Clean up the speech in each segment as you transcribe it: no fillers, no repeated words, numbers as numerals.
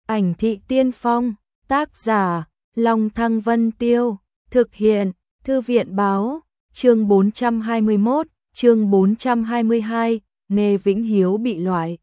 Ảnh thị tiên phong, tác giả, Long Thăng Vân Tiêu, thực hiện, Thư viện báo, chương 421, chương 422, Nghê Vĩnh Hiếu bị loại.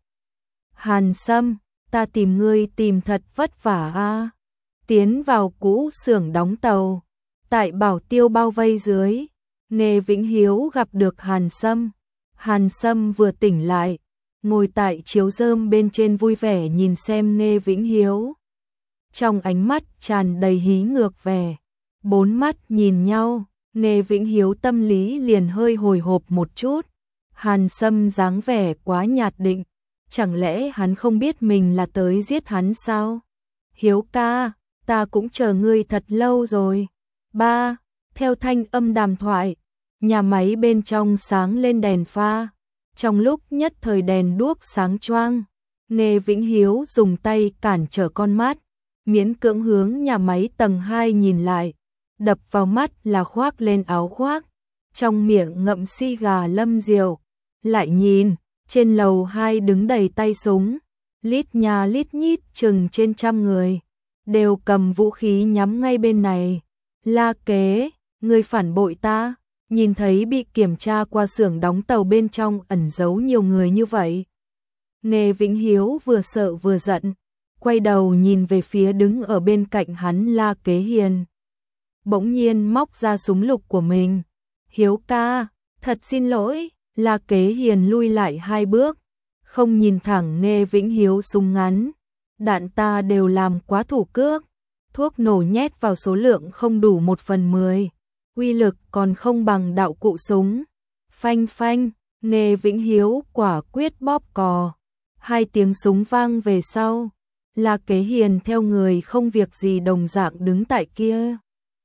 Hàn Sâm, ta tìm ngươi tìm thật vất vả a. Tiến vào cũ xưởng đóng tàu, tại bảo tiêu bao vây dưới, Nghê Vĩnh Hiếu gặp được Hàn Sâm. Hàn Sâm vừa tỉnh lại, ngồi tại chiếu rơm bên trên vui vẻ nhìn xem Nghê Vĩnh Hiếu. Trong ánh mắt tràn đầy hí ngược vẻ, bốn mắt nhìn nhau, Nghê Vĩnh Hiếu tâm lý liền hơi hồi hộp một chút. Hàn Sâm dáng vẻ quá nhạt định, chẳng lẽ hắn không biết mình là tới giết hắn sao? Hiếu ca, ta cũng chờ ngươi thật lâu rồi. Ba, theo thanh âm đàm thoại, nhà máy bên trong sáng lên đèn pha. Trong lúc nhất thời đèn đuốc sáng choang, Nghê Vĩnh Hiếu dùng tay cản trở con mắt, miễn cưỡng hướng nhà máy tầng 2 nhìn lại, đập vào mắt là khoác lên áo khoác, trong miệng ngậm xi gà Lâm Diệu, lại nhìn, trên lầu 2 đứng đầy tay súng, lít nhà lít nhít chừng trên trăm người, đều cầm vũ khí nhắm ngay bên này. La Kế, ngươi phản bội ta. Nhìn thấy bị kiểm tra qua xưởng đóng tàu bên trong ẩn giấu nhiều người như vậy, Nghê Vĩnh Hiếu vừa sợ vừa giận, quay đầu nhìn về phía đứng ở bên cạnh hắn La Kế Hiền. Bỗng nhiên móc ra súng lục của mình. Hiếu ca, thật xin lỗi. La Kế Hiền lui lại 2 bước, không nhìn thẳng Nghê Vĩnh Hiếu súng ngắn. Đạn ta đều làm quá thủ cước, thuốc nổ nhét vào số lượng không đủ 1/10. Uy lực còn không bằng đạo cụ súng. Phanh phanh, Nghê Vĩnh Hiếu quả quyết bóp cò. 2 tiếng súng vang về sau, La Kế Hiền theo người không việc gì đồng dạng đứng tại kia.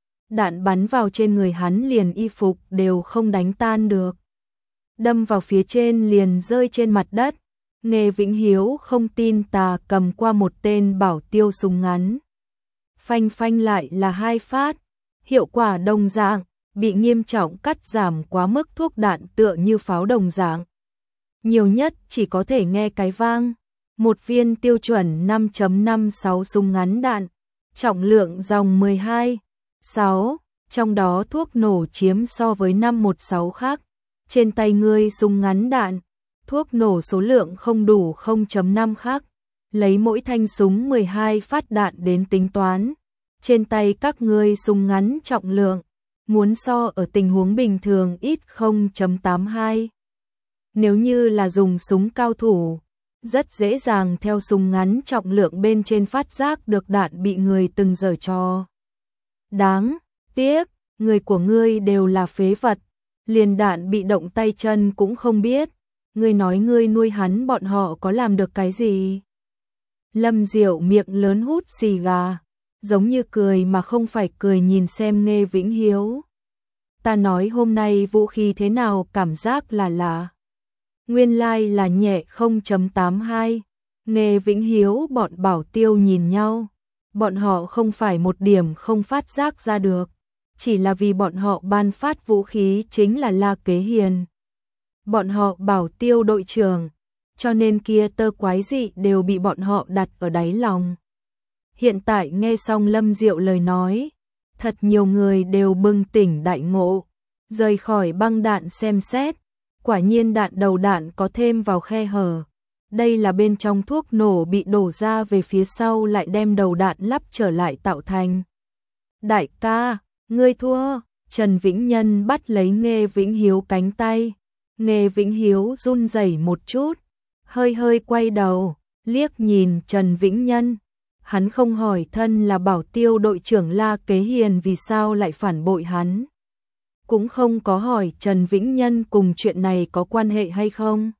Đạn bắn vào trên người hắn liền y phục đều không đánh tan được. Đâm vào phía trên liền rơi trên mặt đất. Nghê Vĩnh Hiếu không tin tà cầm qua một tên bảo tiêu súng ngắn. Phanh phanh lại là 2 phát. Hiệu quả đồng dạng, bị nghiêm trọng cắt giảm quá mức thuốc đạn tựa như pháo đồng dạng. Nhiều nhất chỉ có thể nghe cái vang. Một viên tiêu chuẩn 5.56 súng ngắn đạn, trọng lượng dòng 12,6, trong đó thuốc nổ chiếm so với 516 khác. Trên tay ngươi súng ngắn đạn, thuốc nổ số lượng không đủ 0.5 khác. Lấy mỗi thanh súng 12 phát đạn đến tính toán. Trên tay các ngươi súng ngắn trọng lượng, muốn so ở tình huống bình thường ít 0.82. Nếu như là dùng súng cao thủ, rất dễ dàng theo súng ngắn trọng lượng bên trên phát giác được đạn bị người từng giở trò. Đáng tiếc, người của ngươi đều là phế vật, liền đạn bị động tay chân cũng không biết. Ngươi nói ngươi nuôi hắn bọn họ có làm được cái gì? Lâm Diệu miệng lớn hút xì gà, giống như cười mà không phải cười nhìn xem Nghê Vĩnh Hiếu. Ta nói hôm nay vũ khí thế nào cảm giác là lạ. Nguyên lai là nhẹ 0.82. Nghê Vĩnh Hiếu bọn bảo tiêu nhìn nhau. Bọn họ không phải một điểm không phát giác ra được. Chỉ là vì bọn họ ban phát vũ khí chính là La Kế Hiền. Bọn họ bảo tiêu đội trưởng, cho nên kia tơ quái dị đều bị bọn họ đặt ở đáy lòng. Hiện tại nghe xong Lâm Diệu lời nói, thật nhiều người đều bừng tỉnh đại ngộ, rời khỏi băng đạn xem xét, quả nhiên đạn đầu đạn có thêm vào khe hở. Đây là bên trong thuốc nổ bị đổ ra về phía sau lại đem đầu đạn lắp trở lại tạo thành. Đại ca, ngươi thua. Trần Vĩnh Nhân bắt lấy Nghê Vĩnh Hiếu cánh tay. Nghê Vĩnh Hiếu run rẩy một chút, hơi hơi quay đầu, liếc nhìn Trần Vĩnh Nhân. Hắn không hỏi thân là bảo tiêu đội trưởng La Kế Hiền vì sao lại phản bội hắn. Cũng không có hỏi Trần Vĩnh Nhân cùng chuyện này có quan hệ hay không.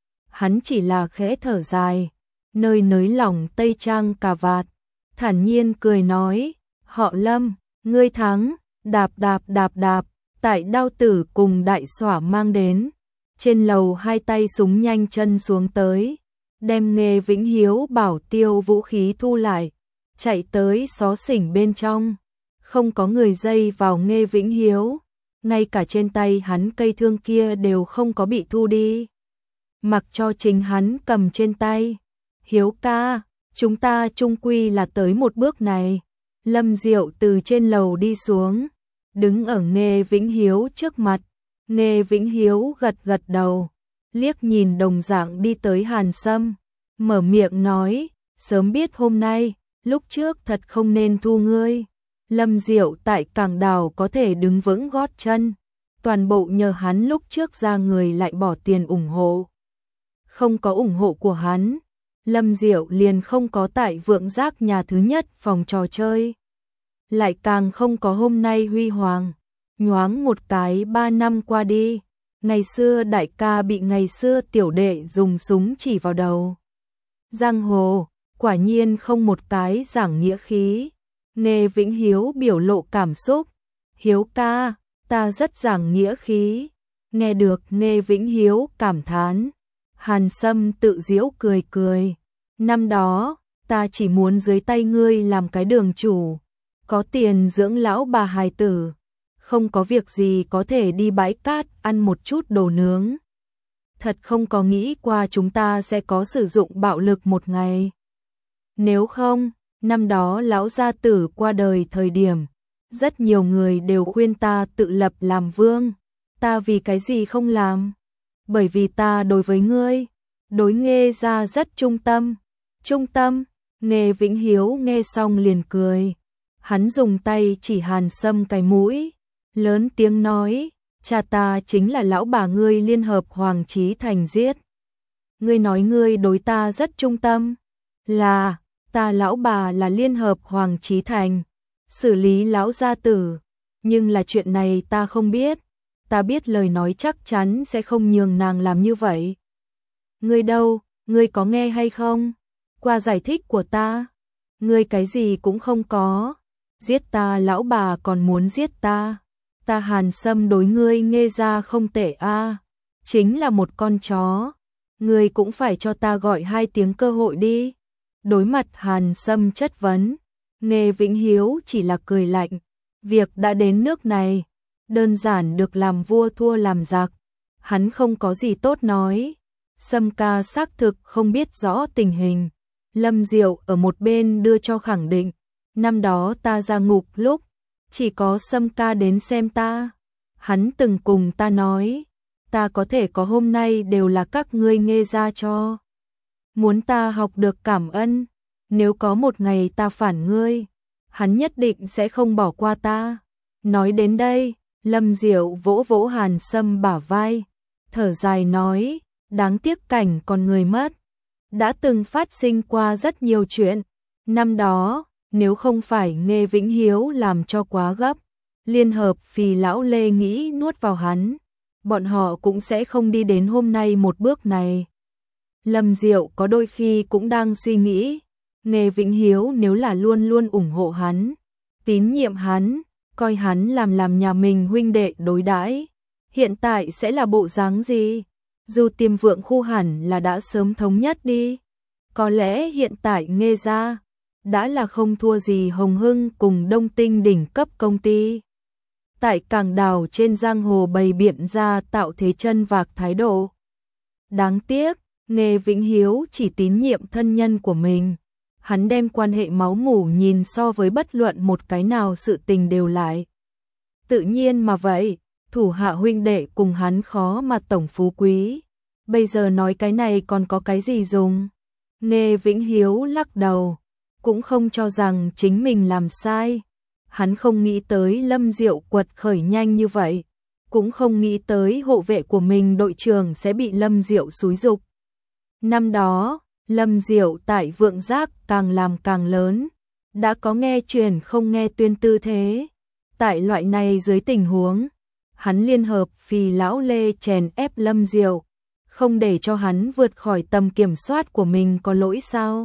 Hắn chỉ là khẽ thở dài, nơi nới lỏng tây trang cà vạt, thản nhiên cười nói, họ Lâm, ngươi thắng, đạp đạp đạp đạp, tại đao tử cùng đại xỏa mang đến. Trên lầu 2 tay súng nhanh chân xuống tới, đem Nghê Vĩnh Hiếu bảo tiêu vũ khí thu lại, chạy tới xó xỉnh bên trong. Không có người dây vào Nghê Vĩnh Hiếu, ngay cả trên tay hắn cây thương kia đều không có bị thu đi. Mặc cho chính hắn cầm trên tay. Hiếu ca, chúng ta chung quy là tới một bước này. Lâm Diệu từ trên lầu đi xuống, đứng ở Nghe Vĩnh Hiếu trước mặt. Nghe Vĩnh Hiếu gật gật đầu, liếc nhìn đồng dạng đi tới Hàn Sâm, mở miệng nói, sớm biết hôm nay, lúc trước thật không nên thu ngươi. Lâm Diệu tại Cảng Đào có thể đứng vững gót chân, toàn bộ nhờ hắn lúc trước ra người lại bỏ tiền ủng hộ. Không có ủng hộ của hắn, Lâm Diệu liền không có tại Vượng Giác nhà thứ nhất phòng trò chơi. Lại càng không có hôm nay huy hoàng. Nhoáng một cái 3 năm qua đi, ngày xưa đại ca bị ngày xưa tiểu đệ dùng súng chỉ vào đầu. Giang hồ, quả nhiên không một cái giảng nghĩa khí. Nghe Vĩnh Hiếu biểu lộ cảm xúc. Hiếu ca, ta rất giảng nghĩa khí. Nghe được Nghe Vĩnh Hiếu cảm thán. Hàn Sâm tự giễu cười cười. Năm đó, ta chỉ muốn dưới tay ngươi làm cái đường chủ. Có tiền dưỡng lão bà hài tử. Không có việc gì có thể đi bãi cát ăn một chút đồ nướng. Thật không có nghĩ qua chúng ta sẽ có sử dụng bạo lực một ngày. Nếu không, năm đó lão gia tử qua đời thời điểm, rất nhiều người đều khuyên ta tự lập làm vương. Ta vì cái gì không làm? Bởi vì ta đối với ngươi, đối Nghe gia rất trung tâm. Trung tâm, Nghe Vĩnh Hiếu nghe xong liền cười. Hắn dùng tay chỉ Hàn Sâm cái mũi, lớn tiếng nói, cha ta chính là lão bà ngươi liên hợp Hoàng Chí Thành giết. Ngươi nói ngươi đối ta rất trung tâm, là, ta lão bà là liên hợp Hoàng Chí Thành, xử lý lão gia tử, nhưng là chuyện này ta không biết, ta biết lời nói chắc chắn sẽ không nhường nàng làm như vậy. Ngươi đâu, ngươi có nghe hay không? Qua giải thích của ta, ngươi cái gì cũng không có, giết ta lão bà còn muốn giết ta. Ta Hàn Sâm đối ngươi Nghe ra không tệ a, chính là một con chó, ngươi cũng phải cho ta gọi 2 tiếng cơ hội đi. Đối mặt Hàn Sâm chất vấn, Nghe Vĩnh Hiếu chỉ là cười lạnh, việc đã đến nước này, đơn giản được làm vua thua làm giặc, hắn không có gì tốt nói. Sâm ca xác thực không biết rõ tình hình, Lâm Diệu ở một bên đưa cho khẳng định, năm đó ta ra ngục lúc chỉ có Sâm ca đến xem ta. Hắn từng cùng ta nói, ta có thể có hôm nay đều là các ngươi Nghe ra cho. Muốn ta học được cảm ơn, nếu có một ngày ta phản ngươi, hắn nhất định sẽ không bỏ qua ta. Nói đến đây, Lâm Diệu vỗ vỗ Hàn Sâm bả vai, thở dài nói, đáng tiếc cảnh con người mất. Đã từng phát sinh qua rất nhiều chuyện, năm đó, nếu không phải Nghe Vĩnh Hiếu làm cho quá gấp, liên hợp Phì lão Lê nghĩ nuốt vào hắn, bọn họ cũng sẽ không đi đến hôm nay một bước này. Lâm Diệu có đôi khi cũng đang suy nghĩ, Nghe Vĩnh Hiếu nếu là luôn luôn ủng hộ hắn, tín nhiệm hắn, coi hắn làm nhà mình huynh đệ đối đãi, hiện tại sẽ là bộ dáng gì? Dù Tiềm Vượng khu hẳn là đã sớm thống nhất đi, có lẽ hiện tại Nghe ra đã là không thua gì Hồng Hưng cùng Đông Tinh đỉnh cấp công ty. Tại Cảng Đào trên giang hồ bày biện ra tạo thế chân vạc thái độ. Đáng tiếc, Nghe Vĩnh Hiếu chỉ tín nhiệm thân nhân của mình. Hắn đem quan hệ máu mủ nhìn so với bất luận một cái nào sự tình đều lại. Tự nhiên mà vậy, thủ hạ huynh đệ cùng hắn khó mà tổng phú quý. Bây giờ nói cái này còn có cái gì dùng? Nghe Vĩnh Hiếu lắc đầu, cũng không cho rằng chính mình làm sai. Hắn không nghĩ tới Lâm Diệu quật khởi nhanh như vậy, cũng không nghĩ tới hộ vệ của mình đội trưởng sẽ bị Lâm Diệu xúi giục. Năm đó, Lâm Diệu tại Vượng Giác càng làm càng lớn, đã có nghe truyền không nghe tuyên tư thế. Tại loại này dưới tình huống, hắn liên hợp Phì lão Lê chèn ép Lâm Diệu, không để cho hắn vượt khỏi tầm kiểm soát của mình có lỗi sao?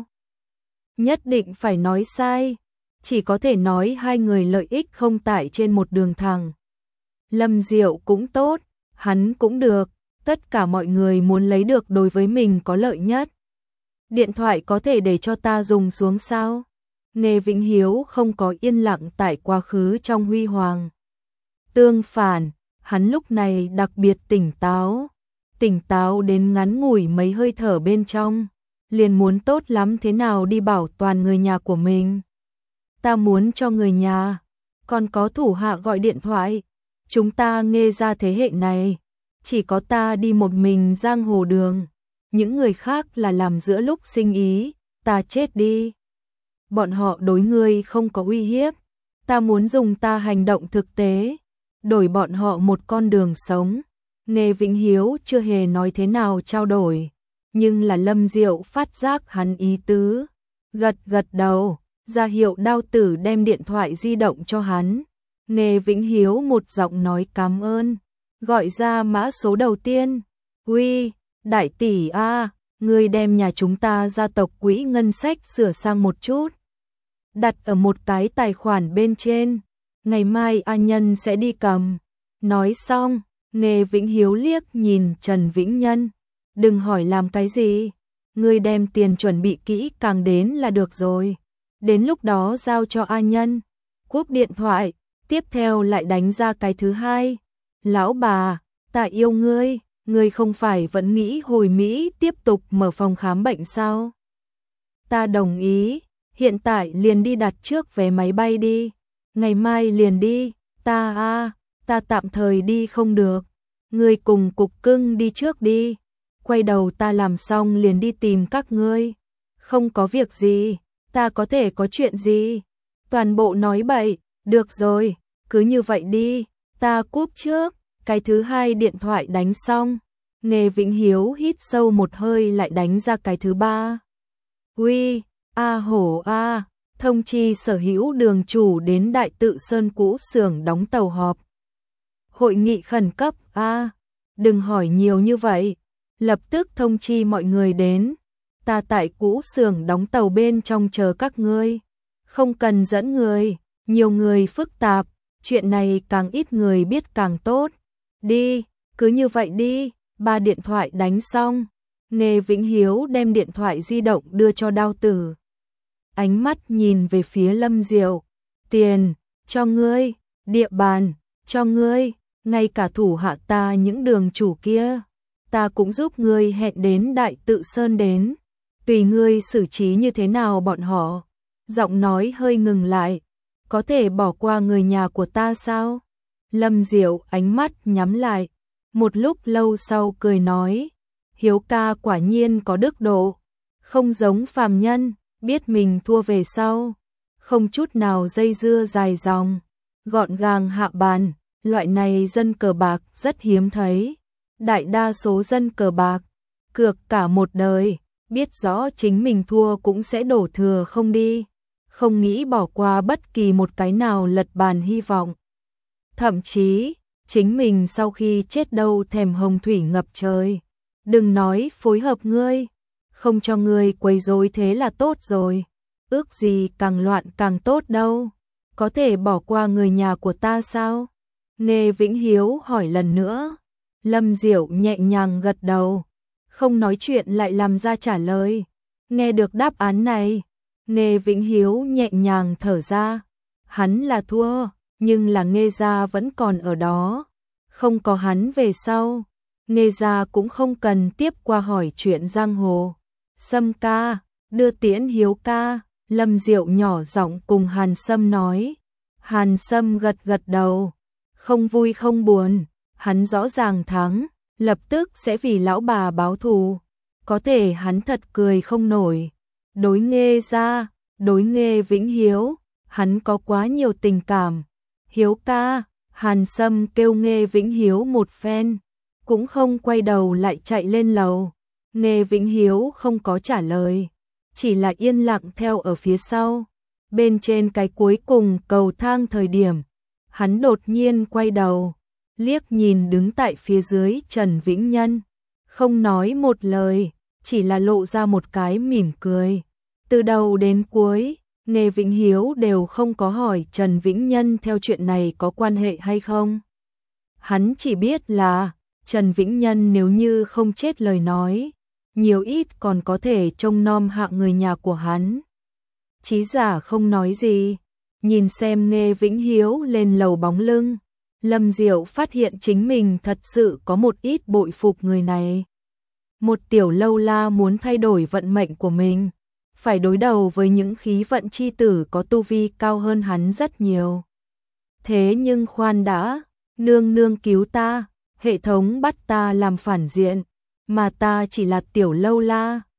Nhất định phải nói sai, chỉ có thể nói hai người lợi ích không tại trên một đường thẳng. Lâm Diệu cũng tốt, hắn cũng được, tất cả mọi người muốn lấy được đối với mình có lợi nhất. Điện thoại có thể để cho ta dùng xuống sao? Nghe Vĩnh Hiếu không có yên lặng tại quá khứ trong huy hoàng. Tương phản, hắn lúc này đặc biệt tỉnh táo đến ngắn ngủi mấy hơi thở bên trong. liền muốn tốt lắm thế nào đi bảo toàn người nhà của mình. Ta muốn cho người nhà, còn có thủ hạ gọi điện thoại. Chúng ta Nghe gia thế hệ này, chỉ có ta đi một mình giang hồ đường. Những người khác là làm giữa lúc sinh ý, ta chết đi. Bọn họ đối ngươi không có uy hiếp. Ta muốn dùng ta hành động thực tế, đổi bọn họ một con đường sống. Nghe Vĩnh Hiếu chưa hề nói thế nào trao đổi, nhưng là Lâm Diệu phát giác hắn ý tứ. Gật gật đầu, ra hiệu Đao Tử đem điện thoại di động cho hắn. Nghe Vĩnh Hiếu một giọng nói cảm ơn, gọi ra mã số đầu tiên. Uy, đại tỷ a, ngươi đem nhà chúng ta gia tộc quỹ ngân sách sửa sang một chút, đặt ở một cái tài khoản bên trên, ngày mai A Nhân sẽ đi cầm. Nói xong, Nghe Vĩnh Hiếu liếc nhìn Trần Vĩnh Nhân, đừng hỏi làm cái gì, ngươi đem tiền chuẩn bị kỹ càng đến là được rồi, đến lúc đó giao cho A Nhân. Cúp điện thoại, tiếp theo lại đánh ra cái thứ hai. Lão bà, ta yêu ngươi, ngươi không phải vẫn nghĩ hồi Mỹ tiếp tục mở phòng khám bệnh sao? Ta đồng ý, hiện tại liền đi đặt trước vé máy bay đi, ngày mai liền đi. Ta tạm thời đi không được, ngươi cùng Cục Cưng đi trước đi, quay đầu ta làm xong liền đi tìm các ngươi. Không có việc gì, ta có thể có chuyện gì? Toàn bộ nói bậy, được rồi, cứ như vậy đi, ta cúp trước. Cái thứ hai điện thoại đánh xong, Nghe Vĩnh Hiếu hít sâu một hơi lại đánh ra cái thứ ba. Uy, a hổ a, thông chi sở hữu đường chủ đến Đại Tự Sơn cũ xưởng đóng tàu họp. Hội nghị khẩn cấp a, đừng hỏi nhiều như vậy, lập tức thông chi mọi người đến. Ta tại cũ xưởng đóng tàu bên trong chờ các ngươi, không cần dẫn người, nhiều người phức tạp, chuyện này càng ít người biết càng tốt. Đi, cứ như vậy đi. Ba điện thoại đánh xong, Nghe Vĩnh Hiếu đem điện thoại di động đưa cho Đao Tử. Ánh mắt nhìn về phía Lâm Diệu, tiền, cho ngươi, địa bàn, cho ngươi, ngay cả thủ hạ ta những đường chủ kia, ta cũng giúp ngươi hẹn đến Đại Tự Sơn đến, tùy ngươi xử trí như thế nào bọn họ. Giọng nói hơi ngừng lại, có thể bỏ qua người nhà của ta sao? Lâm Diệu ánh mắt nhắm lại, một lúc lâu sau cười nói, Hiếu ca quả nhiên có đức độ, không giống phàm nhân, biết mình thua về sau, không chút nào dây dưa dài dòng, gọn gàng hạ bàn, loại này dân cờ bạc rất hiếm thấy. Đại đa số dân cờ bạc, cược cả một đời, biết rõ chính mình thua cũng sẽ đổ thừa không đi, không nghĩ bỏ qua bất kỳ một cái nào lật bàn hy vọng. Thậm chí, chính mình sau khi chết đâu thèm hồng thủy ngập trời. Đừng nói phối hợp ngươi, không cho ngươi quấy rối thế là tốt rồi. Ước gì càng loạn càng tốt đâu. Có thể bỏ qua người nhà của ta sao? Nghe Vĩnh Hiếu hỏi lần nữa. Lâm Diệu nhẹ nhàng gật đầu, không nói chuyện lại làm ra trả lời. Nghe được đáp án này, Nghe Vĩnh Hiếu nhẹ nhàng thở ra. Hắn là thua, nhưng là Nghe gia vẫn còn ở đó. Không có hắn về sau, Nghe gia cũng không cần tiếp qua hỏi chuyện giang hồ. Sâm ca, đưa tiễn Hiếu ca, Lâm Diệu nhỏ giọng cùng Hàn Sâm nói. Hàn Sâm gật gật đầu, không vui không buồn, hắn rõ ràng thắng, lập tức sẽ vì lão bà báo thù. Có thể hắn thật cười không nổi. Đối Nghe gia, đối Nghe Vĩnh Hiếu, hắn có quá nhiều tình cảm. Hiếu ca, Hàn Sâm kêu Nghe Vĩnh Hiếu một phen, cũng không quay đầu lại chạy lên lầu. Nghe Vĩnh Hiếu không có trả lời, chỉ là yên lặng theo ở phía sau. Bên trên cái cuối cùng cầu thang thời điểm, hắn đột nhiên quay đầu, liếc nhìn đứng tại phía dưới Trần Vĩnh Nhân, không nói một lời, chỉ là lộ ra một cái mỉm cười. Từ đầu đến cuối, Nghe Vĩnh Hiếu đều không có hỏi Trần Vĩnh Nhân theo chuyện này có quan hệ hay không. Hắn chỉ biết là Trần Vĩnh Nhân nếu như không chết lời nói, nhiều ít còn có thể trông nom hạ người nhà của hắn. Chí giả không nói gì, nhìn xem Nghe Vĩnh Hiếu lên lầu bóng lưng, Lâm Diệu phát hiện chính mình thật sự có một ít bội phục người này. Một tiểu lâu la muốn thay đổi vận mệnh của mình, phải đối đầu với những khí vận chi tử có tu vi cao hơn hắn rất nhiều. Thế nhưng khoan đã, nương nương cứu ta, hệ thống bắt ta làm phản diện, mà ta chỉ là tiểu lâu la,